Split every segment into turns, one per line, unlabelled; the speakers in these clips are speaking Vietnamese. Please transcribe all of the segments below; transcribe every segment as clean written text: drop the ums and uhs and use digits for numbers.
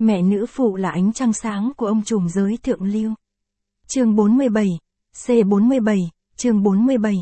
Mẹ nữ phụ là ánh trăng sáng của ông trùm giới thượng lưu. Chương 47, C47, chương 47.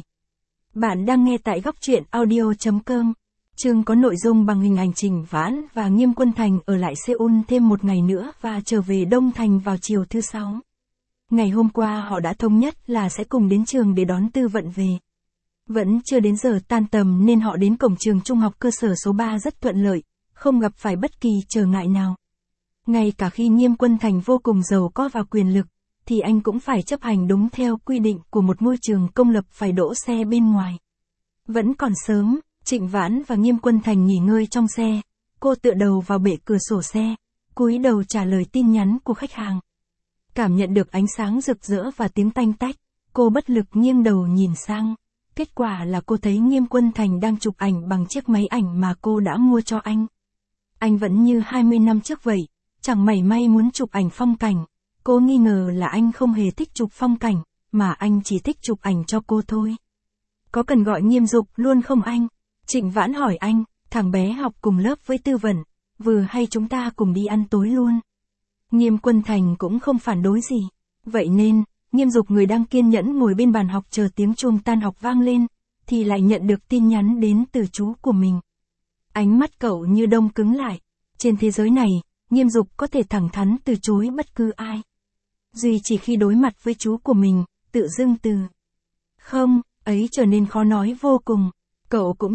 Bạn đang nghe tại góc truyện audio.com. Chương có nội dung bằng hình ảnh Trình Vãn và Nghiêm Quân Thành ở lại Seoul thêm một ngày nữa và trở về Đông Thành vào chiều thứ Sáu. Ngày hôm qua họ đã thống nhất là sẽ cùng đến trường để đón Tư Vận về. Vẫn chưa đến giờ tan tầm nên họ đến cổng trường trung học cơ sở số 3 rất thuận lợi, không gặp phải bất kỳ trở ngại nào. Ngay cả khi Nghiêm Quân Thành vô cùng giàu có và quyền lực, thì anh cũng phải chấp hành đúng theo quy định của một ngôi trường công lập phải đỗ xe bên ngoài. Vẫn còn sớm, Trịnh Vãn và Nghiêm Quân Thành nghỉ ngơi trong xe, cô tựa đầu vào bệ cửa sổ xe, cúi đầu trả lời tin nhắn của khách hàng. Cảm nhận được ánh sáng rực rỡ và tiếng tanh tách, cô bất lực nghiêng đầu nhìn sang. Kết quả là cô thấy Nghiêm Quân Thành đang chụp ảnh bằng chiếc máy ảnh mà cô đã mua cho anh. Anh vẫn như 20 năm trước vậy, chẳng mảy may muốn chụp ảnh phong cảnh. Cô nghi ngờ là anh không hề thích chụp phong cảnh, mà anh chỉ thích chụp ảnh cho cô thôi. Có cần gọi Nghiêm Dục luôn không anh? Trịnh Vãn hỏi anh, thằng bé học cùng lớp với Tư Vận, vừa hay chúng ta cùng đi ăn tối luôn. Nghiêm Quân Thành cũng không phản đối gì. Vậy nên, Nghiêm Dục người đang kiên nhẫn ngồi bên bàn học chờ tiếng chuông tan học vang lên, thì lại nhận được tin nhắn đến từ chú của mình. Ánh mắt cậu như đông cứng lại. Trên thế giới này, Nghiêm Dục có thể thẳng thắn từ chối bất cứ ai. Duy chỉ khi đối mặt với chú của mình, tự dưng từ không, ấy trở nên khó nói vô cùng. Cậu cũng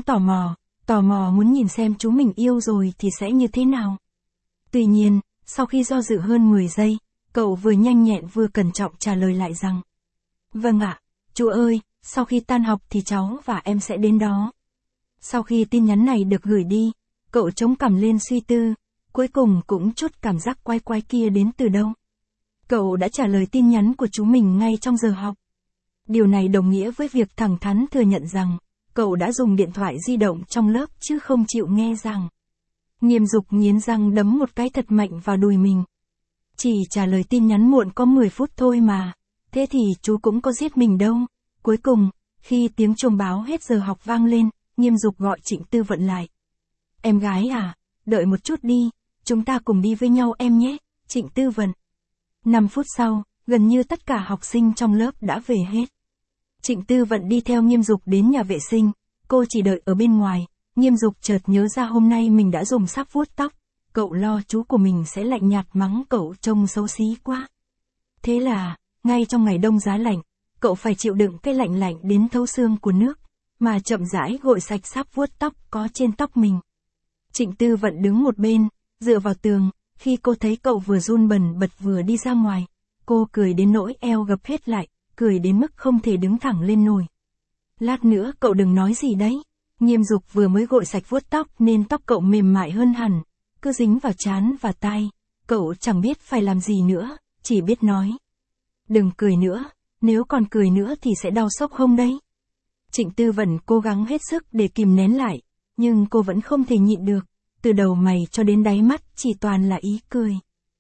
tò mò muốn nhìn xem chú mình yêu rồi thì sẽ như thế nào. Tuy nhiên, sau khi do dự hơn 10 giây, cậu vừa nhanh nhẹn vừa cẩn trọng trả lời lại rằng: Vâng ạ, chú ơi, sau khi tan học thì cháu và em sẽ đến đó. Sau khi tin nhắn này được gửi đi, cậu chống cằm lên suy tư, cuối cùng cũng chút cảm giác quái quái kia đến từ đâu. Cậu đã trả lời tin nhắn của chú mình ngay trong giờ học. Điều này đồng nghĩa với việc thẳng thắn thừa nhận rằng, cậu đã dùng điện thoại di động trong lớp chứ không chịu nghe rằng. Nghiêm Dục nghiến răng đấm một cái thật mạnh vào đùi mình. Chỉ trả lời tin nhắn muộn có 10 phút thôi mà, thế thì chú cũng có giết mình đâu. Cuối cùng, khi tiếng chuông báo hết giờ học vang lên, Nghiêm Dục gọi Trịnh Tư Vận lại. Em gái à, đợi một chút đi, chúng ta cùng đi với nhau em nhé, Trịnh Tư Vận. 5 phút sau, gần như tất cả học sinh trong lớp đã về hết. Trịnh Tư Vận đi theo Nghiêm Dục đến nhà vệ sinh, cô chỉ đợi ở bên ngoài. Nghiêm Dục chợt nhớ ra hôm nay mình đã dùng sáp vuốt tóc, cậu lo chú của mình sẽ lạnh nhạt mắng cậu trông xấu xí quá. Thế là, ngay trong ngày đông giá lạnh, cậu phải chịu đựng cái lạnh lạnh đến thấu xương của nước, mà chậm rãi gội sạch sáp vuốt tóc có trên tóc mình. Trịnh Tư Vận đứng một bên, dựa vào tường, khi cô thấy cậu vừa run bần bật vừa đi ra ngoài, cô cười đến nỗi eo gập hết lại, cười đến mức không thể đứng thẳng lên nổi. Lát nữa cậu đừng nói gì đấy. Nghiêm Dục vừa mới gội sạch vuốt tóc nên tóc cậu mềm mại hơn hẳn, cứ dính vào trán và tai, cậu chẳng biết phải làm gì nữa, chỉ biết nói. Đừng cười nữa, nếu còn cười nữa thì sẽ đau xốc hông đấy. Trịnh Tư Vận cố gắng hết sức để kìm nén lại, nhưng cô vẫn không thể nhịn được, từ đầu mày cho đến đáy mắt chỉ toàn là ý cười.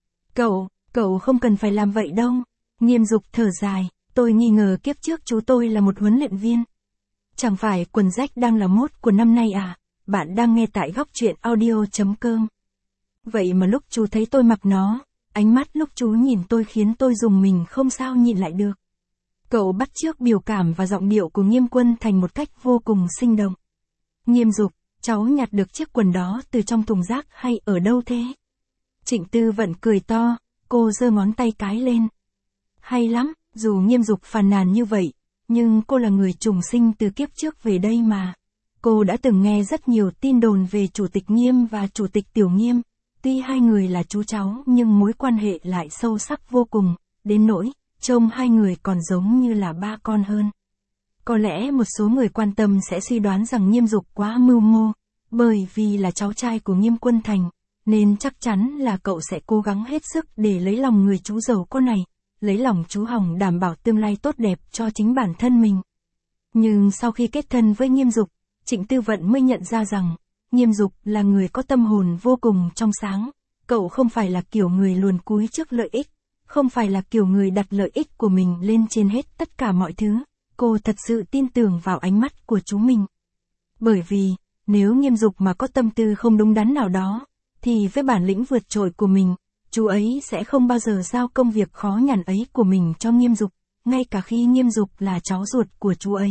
Cậu không cần phải làm vậy đâu. Nghiêm Dục thở dài, tôi nghi ngờ kiếp trước chú tôi là một huấn luyện viên. Chẳng phải quần rách đang là mốt của năm nay à? Bạn đang nghe tại góc truyện audio.com. Vậy mà lúc chú thấy tôi mặc nó, ánh mắt lúc chú nhìn tôi khiến tôi rùng mình không sao nhịn lại được. Cậu bắt chước biểu cảm và giọng điệu của Nghiêm Quân Thành một cách vô cùng sinh động. Nghiêm Dục, cháu nhặt được chiếc quần đó từ trong thùng rác hay ở đâu thế? Trịnh Tư Vận cười to, cô giơ ngón tay cái lên. Hay lắm, dù Nghiêm Dục phàn nàn như vậy, nhưng cô là người trùng sinh từ kiếp trước về đây mà. Cô đã từng nghe rất nhiều tin đồn về Chủ tịch Nghiêm và Chủ tịch Tiểu Nghiêm. Tuy hai người là chú cháu nhưng mối quan hệ lại sâu sắc vô cùng, đến nỗi, trông hai người còn giống như là ba con hơn. Có lẽ một số người quan tâm sẽ suy đoán rằng Nghiêm Dục quá mưu mô, bởi vì là cháu trai của Nghiêm Quân Thành, nên chắc chắn là cậu sẽ cố gắng hết sức để lấy lòng người chú giàu có này. Lấy lòng chú Hồng đảm bảo tương lai tốt đẹp cho chính bản thân mình. Nhưng sau khi kết thân với Nghiêm Dục, Trịnh Tư Vận mới nhận ra rằng, Nghiêm Dục là người có tâm hồn vô cùng trong sáng. Cậu không phải là kiểu người luồn cúi trước lợi ích, không phải là kiểu người đặt lợi ích của mình lên trên hết tất cả mọi thứ. Cô thật sự tin tưởng vào ánh mắt của chú mình. Bởi vì, nếu Nghiêm Dục mà có tâm tư không đúng đắn nào đó, thì với bản lĩnh vượt trội của mình, Chú ấy sẽ không bao giờ giao công việc khó nhằn ấy của mình cho Nghiêm Dục, ngay cả khi Nghiêm Dục là cháu ruột của chú ấy.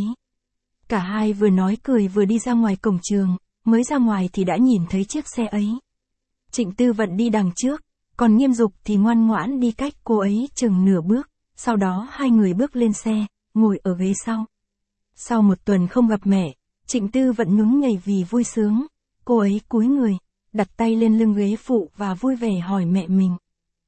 Cả hai vừa nói cười vừa đi ra ngoài cổng trường, mới ra ngoài thì đã nhìn thấy chiếc xe ấy. Trịnh Tư Vận đi đằng trước, còn Nghiêm Dục thì ngoan ngoãn đi cách cô ấy chừng nửa bước, sau đó hai người bước lên xe, ngồi ở ghế sau. Sau một tuần không gặp mẹ, Trịnh Tư Vận nhún nhảy vì vui sướng, cô ấy cúi người, đặt tay lên lưng ghế phụ và vui vẻ hỏi mẹ mình.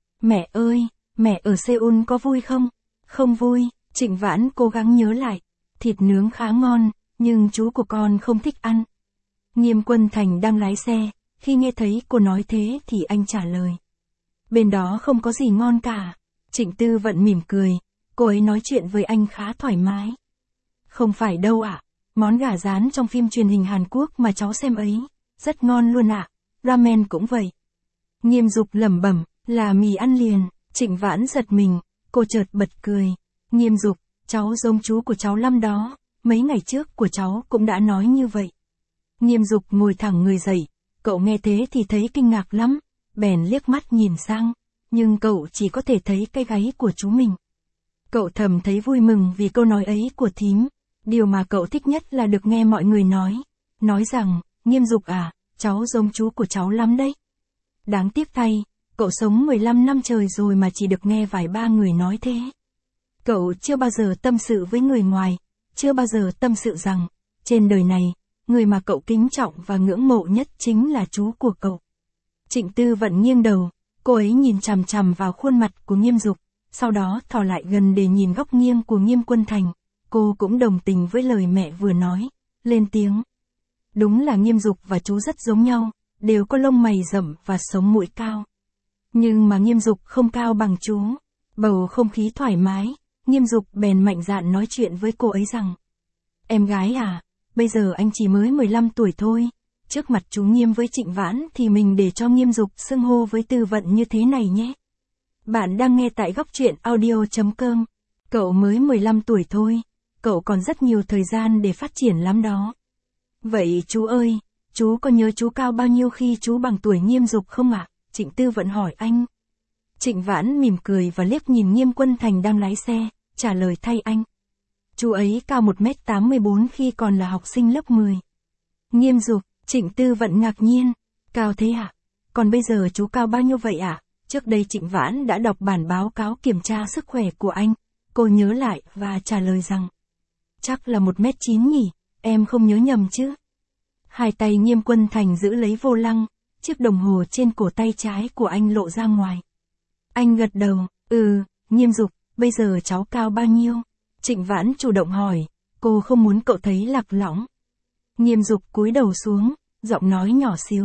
Mẹ ơi, mẹ ở Seoul có vui không? Không vui, Trịnh Vãn cố gắng nhớ lại, thịt nướng khá ngon, nhưng chú của con không thích ăn. Nghiêm Quân Thành đang lái xe, khi nghe thấy cô nói thế thì anh trả lời. Bên đó không có gì ngon cả. Trịnh Tư Vận mỉm cười, cô ấy nói chuyện với anh khá thoải mái. Không phải đâu ạ, món gà rán trong phim truyền hình Hàn Quốc mà cháu xem ấy, rất ngon luôn ạ, ramen cũng vậy. Nghiêm Dục lẩm bẩm, là mì ăn liền. Trịnh Vãn giật mình, cô chợt bật cười. Nghiêm Dục, cháu giống chú của cháu lắm đó, mấy ngày trước của cháu cũng đã nói như vậy. Nghiêm Dục ngồi thẳng người dậy, cậu nghe thế thì thấy kinh ngạc lắm, bèn liếc mắt nhìn sang, nhưng cậu chỉ có thể thấy cái gáy của chú mình. Cậu thầm thấy vui mừng vì câu nói ấy của thím, điều mà cậu thích nhất là được nghe mọi người nói rằng, Nghiêm Dục à, cháu giống chú của cháu lắm đấy. Đáng tiếc thay, cậu sống 15 năm trời rồi mà chỉ được nghe vài ba người nói thế. Cậu chưa bao giờ tâm sự với người ngoài, chưa bao giờ tâm sự rằng, trên đời này, người mà cậu kính trọng và ngưỡng mộ nhất chính là chú của cậu. Trịnh Tư Vận nghiêng đầu, cô ấy nhìn chằm chằm vào khuôn mặt của Nghiêm Dục, sau đó thò lại gần để nhìn góc nghiêng của Nghiêm Quân Thành. Cô cũng đồng tình với lời mẹ vừa nói, lên tiếng. Đúng là Nghiêm Dục và chú rất giống nhau, đều có lông mày rậm và sống mũi cao. Nhưng mà Nghiêm Dục không cao bằng chú. Bầu không khí thoải mái, Nghiêm Dục bèn mạnh dạn nói chuyện với cô ấy rằng. Em gái à, bây giờ anh chỉ mới 15 tuổi thôi. Trước mặt chú Nghiêm với Trịnh Vãn thì mình để cho Nghiêm Dục xưng hô với Tư Vận như thế này nhé. Bạn đang nghe tại góc truyện audio.com. Cậu mới 15 tuổi thôi, cậu còn rất nhiều thời gian để phát triển lắm đó. Vậy chú ơi, chú có nhớ chú cao bao nhiêu khi chú bằng tuổi Nghiêm Dục không ạ? Trịnh Tư Vận hỏi anh. Trịnh Vãn mỉm cười và liếc nhìn Nghiêm Quân Thành đang lái xe, trả lời thay anh. Chú ấy cao 1m84 khi còn là học sinh lớp 10. Nghiêm Dục, Trịnh Tư Vận ngạc nhiên. Cao thế ạ? Còn bây giờ chú cao bao nhiêu vậy ạ? Trước đây Trịnh Vãn đã đọc bản báo cáo kiểm tra sức khỏe của anh. Cô nhớ lại và trả lời rằng. Chắc là 1m9 nhỉ, em không nhớ nhầm chứ? Hai tay Nghiêm Quân Thành giữ lấy vô lăng, chiếc đồng hồ trên cổ tay trái của anh lộ ra ngoài. Anh gật đầu, Nghiêm Dục, bây giờ cháu cao bao nhiêu? Trịnh Vãn chủ động hỏi, cô không muốn cậu thấy lạc lõng. Nghiêm Dục cúi đầu xuống, giọng nói nhỏ xíu,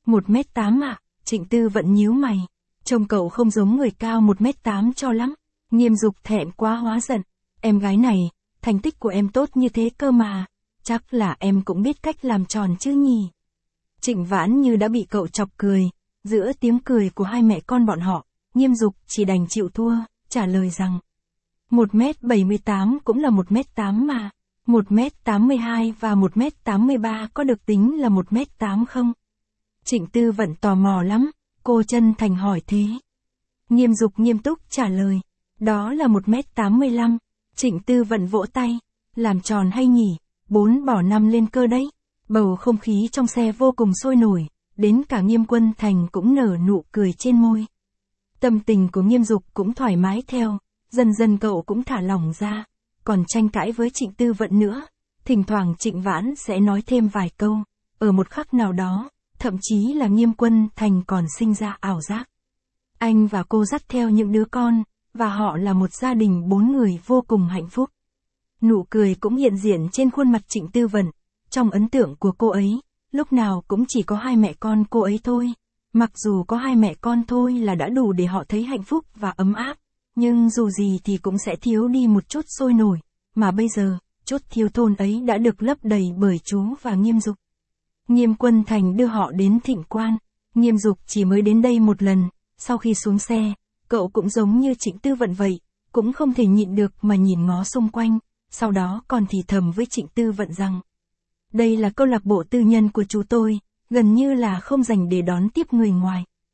1m8 ạ, Trịnh Tư Vận nhíu mày. Trông cậu không giống người cao 1m8 cho lắm. Nghiêm Dục thẹn quá hóa giận, em gái này, thành tích của em tốt như thế cơ mà, chắc là em cũng biết cách làm tròn chứ nhỉ. Trịnh Vãn như đã bị cậu chọc cười, giữa tiếng cười của hai mẹ con bọn họ, Nghiêm Dục chỉ đành chịu thua, trả lời rằng 1m78 cũng là 1m8 mà, 1m82 và 1m83 có được tính là 1m8 không? Trịnh Tư Vận tò mò lắm, cô chân thành hỏi thế. Nghiêm Dục nghiêm túc trả lời, đó là 1m85, Trịnh Tư Vận vỗ tay, làm tròn hay nhỉ, 4 bỏ 5 lên cơ đấy. Bầu không khí trong xe vô cùng sôi nổi, đến cả Nghiêm Quân Thành cũng nở nụ cười trên môi. Tâm tình của Nghiêm Dục cũng thoải mái theo, dần dần cậu cũng thả lỏng ra, còn tranh cãi với Trịnh Tư Vận nữa. Thỉnh thoảng Trịnh Vãn sẽ nói thêm vài câu, ở một khắc nào đó, thậm chí là Nghiêm Quân Thành còn sinh ra ảo giác. Anh và cô dắt theo những đứa con, và họ là một gia đình 4 người vô cùng hạnh phúc. Nụ cười cũng hiện diện trên khuôn mặt Trịnh Tư Vận. Trong ấn tượng của cô ấy, lúc nào cũng chỉ có hai mẹ con cô ấy thôi. Mặc dù có hai mẹ con thôi là đã đủ để họ thấy hạnh phúc và ấm áp, nhưng dù gì thì cũng sẽ thiếu đi một chút sôi nổi, mà bây giờ, chút thiếu thốn ấy đã được lấp đầy bởi chú và Nghiêm Dục. Nghiêm Quân Thành đưa họ đến Thịnh Quan, Nghiêm Dục chỉ mới đến đây một lần, sau khi xuống xe, cậu cũng giống như Trịnh Tư Vận vậy, cũng không thể nhịn được mà nhìn ngó xung quanh, sau đó còn thì thầm với Trịnh Tư Vận rằng. Đây là câu lạc bộ tư nhân của chú tôi, gần như là không dành để đón tiếp người ngoài.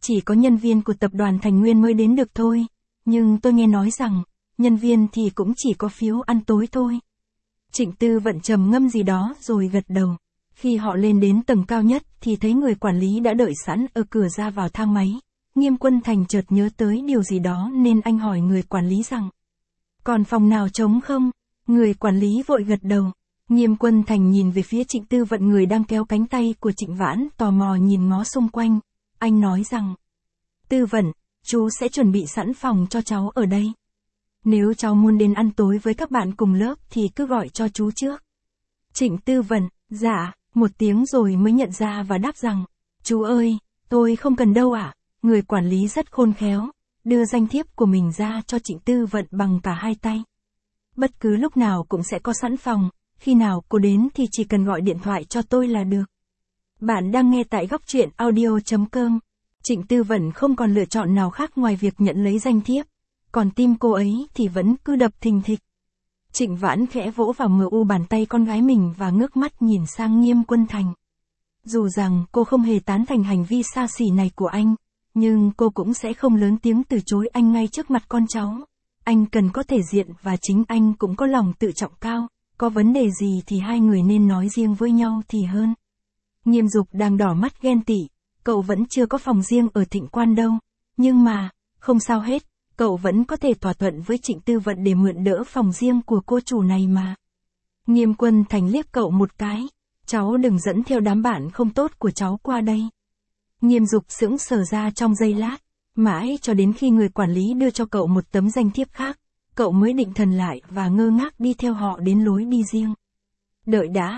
chỉ có nhân viên của tập đoàn Thành Nguyên mới đến được thôi, nhưng tôi nghe nói rằng, nhân viên thì cũng chỉ có phiếu ăn tối thôi. Trịnh Tư Vận trầm ngâm gì đó rồi gật đầu. Khi họ lên đến tầng cao nhất thì thấy người quản lý đã đợi sẵn ở cửa ra vào thang máy. Nghiêm Quân Thành chợt nhớ tới điều gì đó nên anh hỏi người quản lý rằng, còn phòng nào trống không? Người quản lý vội gật đầu. Nghiêm Quân Thành nhìn về phía Trịnh Tư Vận, người đang kéo cánh tay của Trịnh Vãn, tò mò nhìn ngó xung quanh. Anh nói rằng, Tư Vận, chú sẽ chuẩn bị sẵn phòng cho cháu ở đây. Nếu cháu muốn đến ăn tối với các bạn cùng lớp thì cứ gọi cho chú trước. Trịnh Tư Vận, dạ, một tiếng rồi mới nhận ra và đáp rằng, chú ơi, tôi không cần đâu ạ. Người quản lý rất khôn khéo, đưa danh thiếp của mình ra cho Trịnh Tư Vận bằng cả hai tay. Bất cứ lúc nào cũng sẽ có sẵn phòng, khi nào cô đến thì chỉ cần gọi điện thoại cho tôi là được. Bạn đang nghe tại góc truyện audio.com. Trịnh Tư Vận không còn lựa chọn nào khác ngoài việc nhận lấy danh thiếp, còn tim cô ấy thì vẫn cứ đập thình thịch. Trịnh Vãn khẽ vỗ vào mu bàn tay con gái mình và ngước mắt nhìn sang Nghiêm Quân Thành. Dù rằng cô không hề tán thành hành vi xa xỉ này của anh, nhưng cô cũng sẽ không lớn tiếng từ chối anh ngay trước mặt con cháu. Anh cần có thể diện và chính anh cũng có lòng tự trọng cao, có vấn đề gì thì hai người nên nói riêng với nhau thì hơn. Nghiêm Dục đang đỏ mắt ghen tị, cậu vẫn chưa có phòng riêng ở Thịnh Quan đâu, nhưng mà, không sao hết, cậu vẫn có thể thỏa thuận với Trịnh Tư Vận để mượn đỡ phòng riêng của cô chủ này mà. Nghiêm Quân Thành liếc cậu một cái, cháu đừng dẫn theo đám bạn không tốt của cháu qua đây. Nghiêm Dục sững sờ ra trong giây lát, mãi cho đến khi người quản lý đưa cho cậu một tấm danh thiếp khác, cậu mới định thần lại và ngơ ngác đi theo họ đến lối đi riêng. Đợi đã,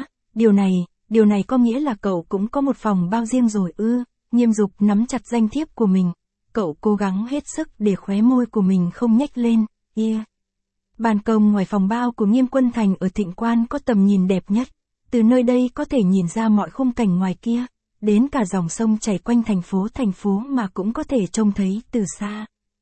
điều này có nghĩa là cậu cũng có một phòng bao riêng rồi ư? Nghiêm Dục nắm chặt danh thiếp của mình, cậu cố gắng hết sức để khóe môi của mình không nhếch lên. Ban công ngoài phòng bao của Nghiêm Quân Thành ở Thịnh Quan có tầm nhìn đẹp nhất, từ nơi đây có thể nhìn ra mọi khung cảnh ngoài kia, đến cả dòng sông chảy quanh thành phố mà cũng có thể trông thấy từ xa.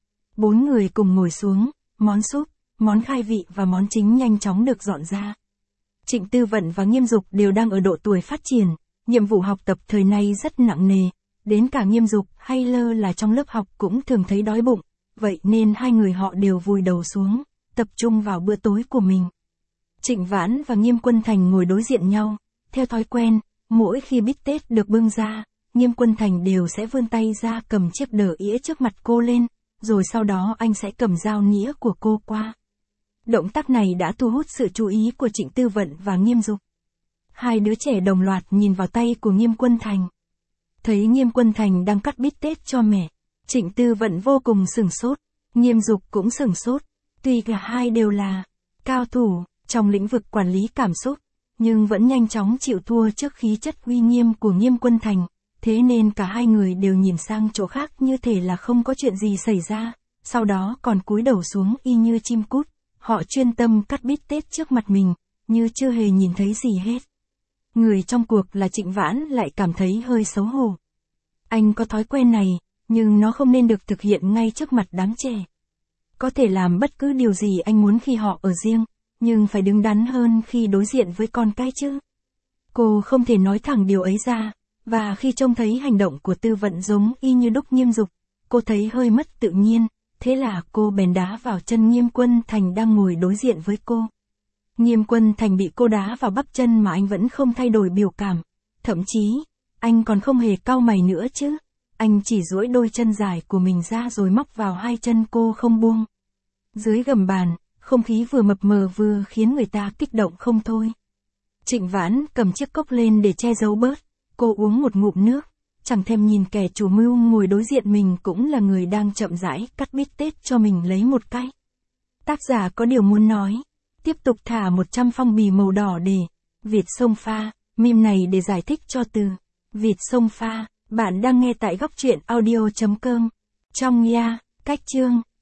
Bốn người cùng ngồi xuống, món súp, món khai vị và món chính nhanh chóng được dọn ra. Trịnh Tư Vận và Nghiêm Dục đều đang ở độ tuổi phát triển, nhiệm vụ học tập thời nay rất nặng nề, đến cả Nghiêm Dục hay lơ là trong lớp học cũng thường thấy đói bụng, vậy nên hai người họ đều vùi đầu xuống, tập trung vào bữa tối của mình. Trịnh Vãn và Nghiêm Quân Thành ngồi đối diện nhau, theo thói quen, mỗi khi bít tết được bưng ra, Nghiêm Quân Thành đều sẽ vươn tay ra cầm chiếc đờ ĩa trước mặt cô lên, rồi sau đó anh sẽ cầm dao nĩa của cô qua. Động tác này đã thu hút sự chú ý của Trịnh Tư Vận và Nghiêm Dục. Hai đứa trẻ đồng loạt nhìn vào tay của Nghiêm Quân Thành. Thấy Nghiêm Quân Thành đang cắt bít tết cho mẹ, Trịnh Tư Vận vô cùng sửng sốt, Nghiêm Dục cũng sửng sốt. Tuy cả hai đều là cao thủ trong lĩnh vực quản lý cảm xúc, nhưng vẫn nhanh chóng chịu thua trước khí chất uy nghiêm của Nghiêm Quân Thành, thế nên cả hai người đều nhìn sang chỗ khác như thể là không có chuyện gì xảy ra, sau đó còn cúi đầu xuống y như chim cút, họ chuyên tâm cắt bít tết trước mặt mình, như chưa hề nhìn thấy gì hết. Người trong cuộc là Trịnh Vãn lại cảm thấy hơi xấu hổ. Anh có thói quen này, nhưng nó không nên được thực hiện ngay trước mặt đám trẻ. Có thể làm bất cứ điều gì anh muốn khi họ ở riêng, nhưng phải đứng đắn hơn khi đối diện với con cái chứ. Cô không thể nói thẳng điều ấy ra, và khi trông thấy hành động của Tư Vận giống y như đúc Nghiêm Dục, cô thấy hơi mất tự nhiên, thế là cô bèn đá vào chân Nghiêm Quân Thành đang ngồi đối diện với cô. Nghiêm Quân Thành bị cô đá vào bắp chân mà anh vẫn không thay đổi biểu cảm, thậm chí, anh còn không hề cau mày nữa chứ. Anh chỉ duỗi đôi chân dài của mình ra rồi móc vào hai chân cô không buông. Dưới gầm bàn, không khí vừa mập mờ vừa khiến người ta kích động không thôi. Trịnh Vãn cầm chiếc cốc lên để che giấu bớt, cô uống một ngụm nước, chẳng thèm nhìn kẻ chủ mưu ngồi đối diện mình cũng là người đang chậm rãi cắt bít tết cho mình lấy một cái. Tác giả có điều muốn nói, tiếp tục thả 100 phong bì màu đỏ để Việt sông pha, meme này để giải thích cho từ Việt sông pha. Bạn đang nghe tại góc truyện audio.com. Trong cách chương